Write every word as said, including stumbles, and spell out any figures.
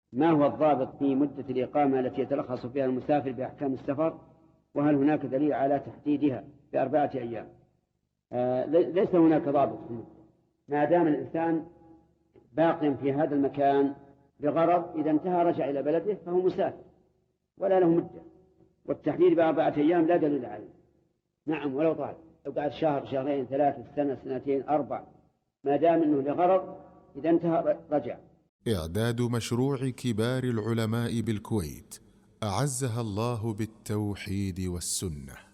ما هو الضابط في مدة الإقامة التي يتلخص فيها المسافر بأحكام السفر؟ وهل هناك دليل على تحديدها بأربعة أيام؟ آه ليس هناك ضابط في المدة، ما دام الإنسان باق في هذا المكان بغرض، إذا انتهى رجع إلى بلده فهو مسافر ولا له مدة. والتحديد بأربعة أيام لا دليل عليه. نعم، ولو طال، لو قعد شهر، شهرين، ثلاثة، سنة، سنتين، أربع، ما دام أنه لغرض، إذا انتهى رجع. إعداد مشروع كبار العلماء بالكويت أعزها الله بالتوحيد والسنة.